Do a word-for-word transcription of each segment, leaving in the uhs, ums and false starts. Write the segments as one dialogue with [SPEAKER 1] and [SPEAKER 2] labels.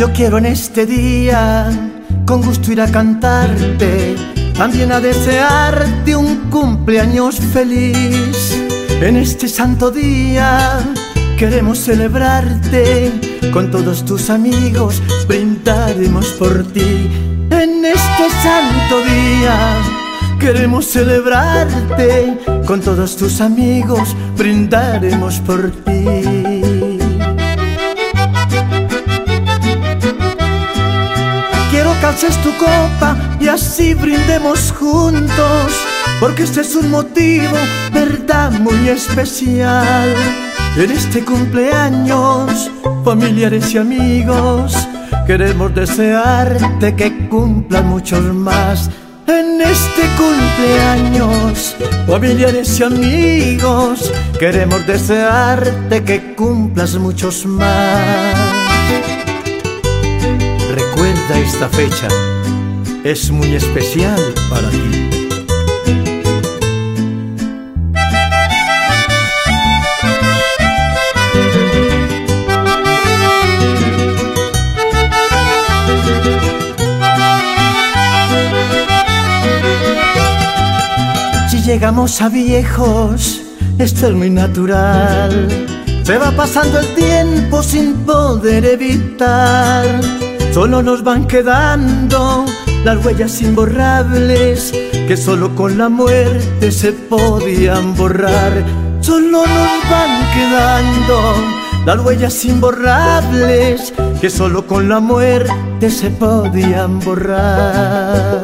[SPEAKER 1] Yo quiero en este día con gusto ir a cantarte, también a desearte un cumpleaños feliz. En este santo día queremos celebrarte, con todos tus amigos brindaremos por ti. En este santo día queremos celebrarte, con todos tus amigos brindaremos por ti. Quiero que alces tu copa y así brindemos juntos, porque este es un motivo, verdad, muy especial. En este cumpleaños, familiares y amigos, queremos desearte que cumplan muchos más. En este cumpleaños, familiares y amigos, queremos desearte que cumplas muchos más. Recuerda esta fecha, es muy especial para ti. Si llegamos a viejos, esto es muy natural. Se va pasando el tiempo sin poder evitar. Solo nos van quedando las huellas imborrables, que solo con la muerte se podían borrar. Solo nos van quedando las huellas imborrables, que solo con la muerte se podían borrar.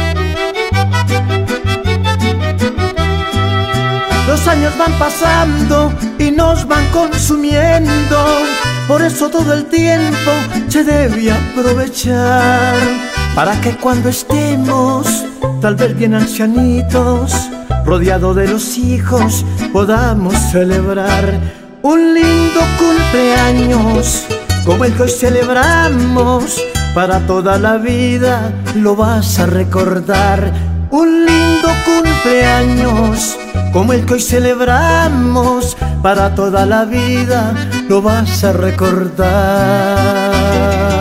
[SPEAKER 1] Los años van pasando y nos van consumiendo, por eso todo el tiempo se debe aprovechar, para que cuando estemos, tal vez bien ancianitos, rodeados de los hijos, podamos celebrar un lindo cumpleaños, como el que hoy celebramos. Para toda la vida lo vas a recordar. Un lindo cumpleaños, como el que hoy celebramos, para toda la vida lo vas a recordar.